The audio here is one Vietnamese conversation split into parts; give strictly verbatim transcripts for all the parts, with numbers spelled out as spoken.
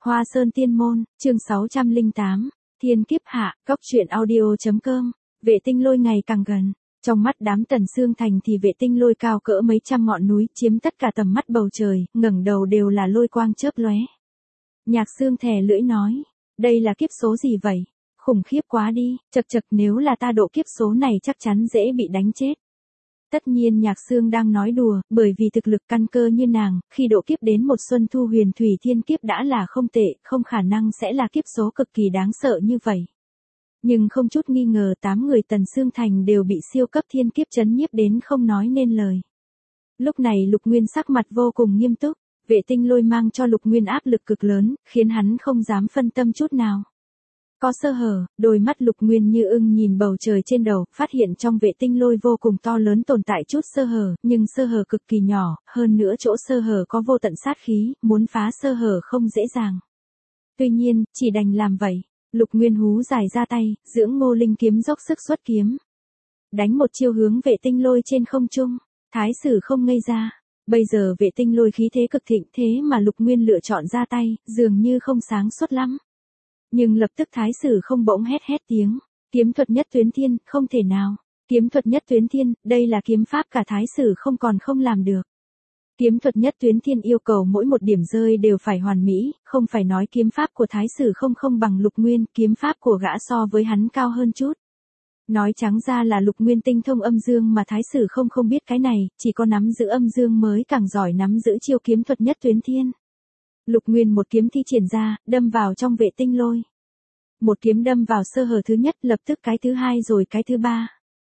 Hoa Sơn Tiên Môn, chương sáu trăm lẻ tám, Thiên Kiếp Hạ, Cóc Truyện Audio.com, Vệ Tinh Lôi ngày càng gần. Trong mắt đám Tần Xương Thành thì Vệ Tinh Lôi cao cỡ mấy trăm ngọn núi, chiếm tất cả tầm mắt bầu trời, ngẩng đầu đều là lôi quang chớp lóe. Nhạc Xương thè lưỡi nói, đây là kiếp số gì vậy? Khủng khiếp quá đi, chật chật, nếu là ta độ kiếp số này chắc chắn dễ bị đánh chết. Tất nhiên Nhạc Xương đang nói đùa, bởi vì thực lực căn cơ như nàng, khi độ kiếp đến một xuân thu huyền thủy thiên kiếp đã là không tệ, không khả năng sẽ là kiếp số cực kỳ đáng sợ như vậy. Nhưng không chút nghi ngờ tám người Tần Xương Thành đều bị siêu cấp thiên kiếp chấn nhiếp đến không nói nên lời. Lúc này Lục Nguyên sắc mặt vô cùng nghiêm túc, Vệ Tinh Lôi mang cho Lục Nguyên áp lực cực lớn, khiến hắn không dám phân tâm chút nào. Có sơ hở, đôi mắt Lục Nguyên như ưng nhìn bầu trời trên đầu, phát hiện trong Vệ Tinh Lôi vô cùng to lớn tồn tại chút sơ hở, nhưng sơ hở cực kỳ nhỏ, hơn nữa chỗ sơ hở có vô tận sát khí, muốn phá sơ hở không dễ dàng. Tuy nhiên, chỉ đành làm vậy. Lục Nguyên hú dài ra tay, dưỡng Ngô Linh kiếm dốc sức xuất kiếm. Đánh một chiêu hướng Vệ Tinh Lôi trên không trung, Thái Sử không ngây ra. Bây giờ Vệ Tinh Lôi khí thế cực thịnh, thế mà Lục Nguyên lựa chọn ra tay, dường như không sáng suốt lắm. Nhưng lập tức Thái Sử không bỗng hét hét tiếng, kiếm thuật nhất tuyến thiên, không thể nào. Kiếm thuật nhất tuyến thiên, đây là kiếm pháp cả Thái Sử không còn không làm được. Kiếm thuật nhất tuyến thiên yêu cầu mỗi một điểm rơi đều phải hoàn mỹ, không phải nói kiếm pháp của Thái Sử không không bằng Lục Nguyên, kiếm pháp của gã so với hắn cao hơn chút. Nói trắng ra là Lục Nguyên tinh thông âm dương mà Thái Sử không không biết cái này, chỉ có nắm giữ âm dương mới càng giỏi nắm giữ chiêu kiếm thuật nhất tuyến thiên. Lục Nguyên một kiếm thi triển ra, đâm vào trong Vệ Tinh Lôi. Một kiếm đâm vào sơ hở thứ nhất, lập tức cái thứ hai rồi cái thứ ba.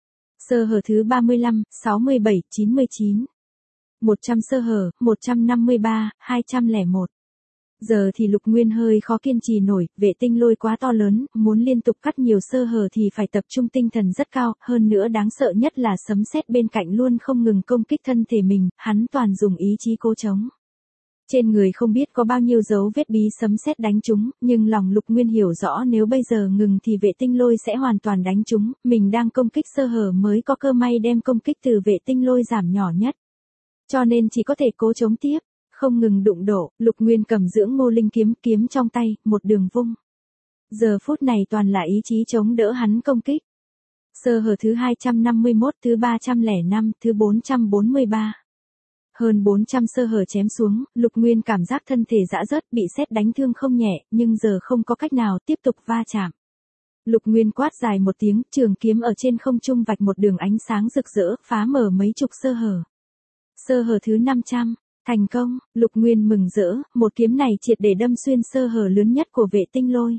Sơ hở thứ ba mươi lăm, sáu mươi bảy, chín mươi chín. một trăm sơ hở, một trăm năm mươi ba, hai trăm lẻ một. Giờ thì Lục Nguyên hơi khó kiên trì nổi, Vệ Tinh Lôi quá to lớn, muốn liên tục cắt nhiều sơ hở thì phải tập trung tinh thần rất cao, hơn nữa đáng sợ nhất là sấm sét bên cạnh luôn không ngừng công kích thân thể mình, hắn toàn dùng ý chí cố chống. Trên người không biết có bao nhiêu dấu vết bí sấm sét đánh trúng, nhưng lòng Lục Nguyên hiểu rõ nếu bây giờ ngừng thì Vệ Tinh Lôi sẽ hoàn toàn đánh trúng, mình đang công kích sơ hở mới có cơ may đem công kích từ Vệ Tinh Lôi giảm nhỏ nhất. Cho nên chỉ có thể cố chống tiếp, không ngừng đụng đổ, Lục Nguyên cầm dưỡng Ngô Linh kiếm, kiếm trong tay, một đường vung. Giờ phút này toàn là ý chí chống đỡ hắn công kích. Sơ hở thứ hai trăm năm mươi mốt, thứ ba trăm lẻ năm, thứ bốn trăm bốn mươi ba. Hơn bốn trăm sơ hở chém xuống, Lục Nguyên cảm giác thân thể rã rớt, bị sét đánh thương không nhẹ, nhưng giờ không có cách nào tiếp tục va chạm. Lục Nguyên quát dài một tiếng, trường kiếm ở trên không trung vạch một đường ánh sáng rực rỡ, phá mở mấy chục sơ hở. Sơ hở thứ năm trăm, thành công, Lục Nguyên mừng rỡ, một kiếm này triệt để đâm xuyên sơ hở lớn nhất của Vệ Tinh Lôi.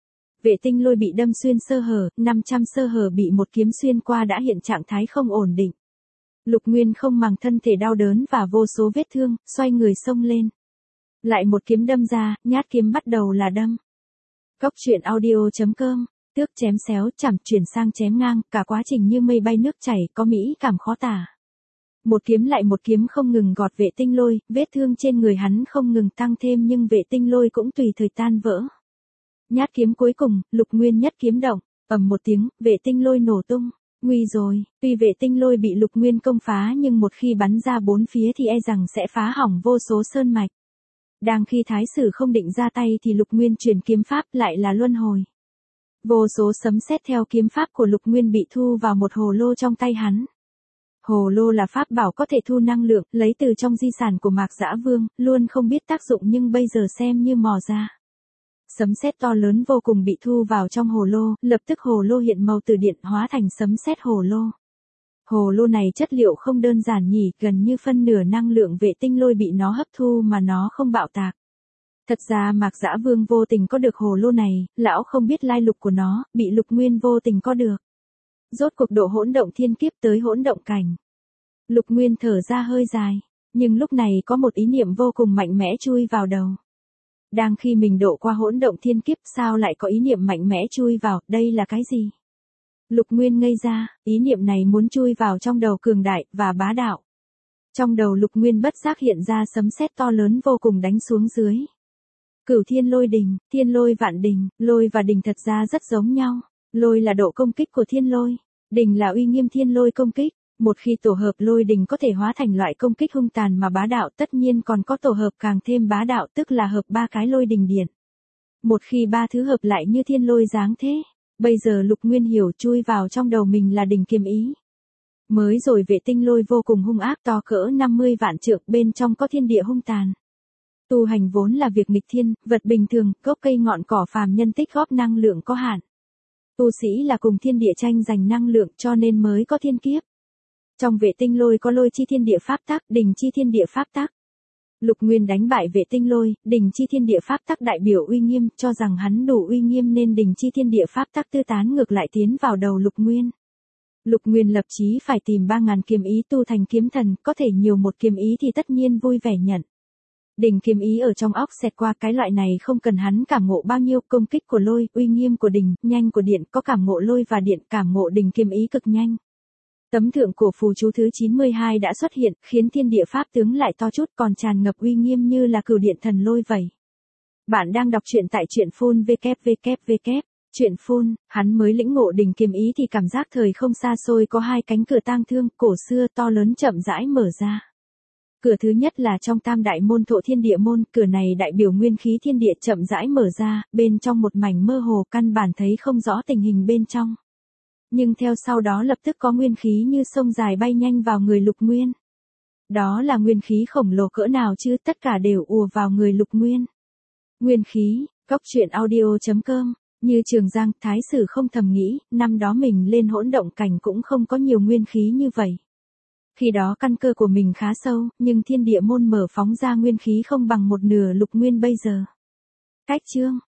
Vệ Tinh Lôi bị đâm xuyên sơ hở, năm trăm sơ hở bị một kiếm xuyên qua đã hiện trạng thái không ổn định. Lục Nguyên không màng thân thể đau đớn và vô số vết thương, xoay người xông lên. Lại một kiếm đâm ra, nhát kiếm bắt đầu là đâm. Cóc Truyện Audio.com, tước chém xéo, chảm chuyển sang chém ngang, cả quá trình như mây bay nước chảy, có mỹ cảm khó tả. Một kiếm lại một kiếm không ngừng gọt Vệ Tinh Lôi, vết thương trên người hắn không ngừng tăng thêm nhưng Vệ Tinh Lôi cũng tùy thời tan vỡ. Nhát kiếm cuối cùng, Lục Nguyên nhất kiếm động, ầm một tiếng, Vệ Tinh Lôi nổ tung. Nguy rồi, tuy Vệ Tinh Lôi bị Lục Nguyên công phá nhưng một khi bắn ra bốn phía thì e rằng sẽ phá hỏng vô số sơn mạch. Đang khi Thái Sử không định ra tay thì Lục Nguyên truyền kiếm pháp lại là luân hồi. Vô số sấm sét theo kiếm pháp của Lục Nguyên bị thu vào một hồ lô trong tay hắn. Hồ lô là pháp bảo có thể thu năng lượng, lấy từ trong di sản của Mạc Dã Vương, luôn không biết tác dụng nhưng bây giờ xem như mò ra. Sấm sét to lớn vô cùng bị thu vào trong hồ lô, lập tức hồ lô hiện màu từ điện hóa thành sấm sét hồ lô. Hồ lô này chất liệu không đơn giản nhỉ, gần như phân nửa năng lượng Vệ Tinh Lôi bị nó hấp thu mà nó không bạo tạc. Thật ra Mạc Dã Vương vô tình có được hồ lô này, lão không biết lai lục của nó, bị Lục Nguyên vô tình có được. Rốt cuộc độ hỗn động thiên kiếp tới hỗn động cảnh. Lục Nguyên thở ra hơi dài, nhưng lúc này có một ý niệm vô cùng mạnh mẽ chui vào đầu. Đang khi mình độ qua hỗn động thiên kiếp sao lại có ý niệm mạnh mẽ chui vào, đây là cái gì? Lục Nguyên ngây ra, ý niệm này muốn chui vào trong đầu cường đại và bá đạo. Trong đầu Lục Nguyên bất giác hiện ra sấm sét to lớn vô cùng đánh xuống dưới. Cửu Thiên Lôi Đình, Thiên Lôi Vạn Đình, lôi và đình thật ra rất giống nhau. Lôi là độ công kích của thiên lôi, đình là uy nghiêm thiên lôi công kích. Một khi tổ hợp lôi đình có thể hóa thành loại công kích hung tàn mà bá đạo, tất nhiên còn có tổ hợp càng thêm bá đạo, tức là hợp ba cái lôi đình điện. Một khi ba thứ hợp lại như thiên lôi giáng thế, bây giờ Lục Nguyên hiểu chui vào trong đầu mình là đỉnh kiếm ý. Mới rồi vệ tinh lôi vô cùng hung ác to cỡ năm mươi vạn trượng, bên trong có thiên địa hung tàn. Tu hành vốn là việc nghịch thiên, vật bình thường, gốc cây ngọn cỏ phàm nhân tích góp năng lượng có hạn. Tu sĩ là cùng thiên địa tranh giành năng lượng cho nên mới có thiên kiếp. Trong vệ tinh lôi có lôi chi thiên địa pháp tắc, đỉnh chi thiên địa pháp tắc. Lục Nguyên đánh bại vệ tinh lôi, đỉnh chi thiên địa pháp tắc đại biểu uy nghiêm, cho rằng hắn đủ uy nghiêm nên đỉnh chi thiên địa pháp tắc tư tán ngược lại tiến vào đầu Lục Nguyên. Lục Nguyên lập chí phải tìm ba ngàn kiếm ý tu thành kiếm thần, có thể nhiều một kiếm ý thì tất nhiên vui vẻ nhận. Đỉnh kiếm ý ở trong óc xẹt qua, cái loại này không cần hắn cảm ngộ bao nhiêu, công kích của lôi, uy nghiêm của đỉnh, nhanh của điện, có cảm ngộ lôi và điện, cảm ngộ đỉnh kiếm ý cực nhanh. Tấm thượng cổ phù chú thứ chín mươi hai đã xuất hiện, khiến thiên địa pháp tướng lại to chút, còn tràn ngập uy nghiêm như là cửu điện thần lôi vậy. Bạn đang đọc truyện tại truyện phun www. Truyện phun, hắn mới lĩnh ngộ đỉnh kiếm ý thì cảm giác thời không xa xôi có hai cánh cửa tang thương, cổ xưa to lớn chậm rãi mở ra. Cửa thứ nhất là trong tam đại môn thổ thiên địa môn, cửa này đại biểu nguyên khí thiên địa chậm rãi mở ra, bên trong một mảnh mơ hồ căn bản thấy không rõ tình hình bên trong. Nhưng theo sau đó lập tức có nguyên khí như sông dài bay nhanh vào người Lục Nguyên. Đó là nguyên khí khổng lồ cỡ nào chứ, tất cả đều ùa vào người Lục Nguyên. Nguyên khí, góc truyện audio chấm com. Như Trường Giang, Thái Sử không thầm nghĩ, năm đó mình lên hỗn động cảnh cũng không có nhiều nguyên khí như vậy. Khi đó căn cơ của mình khá sâu, nhưng thiên địa môn mở phóng ra nguyên khí không bằng một nửa Lục Nguyên bây giờ. Cách chương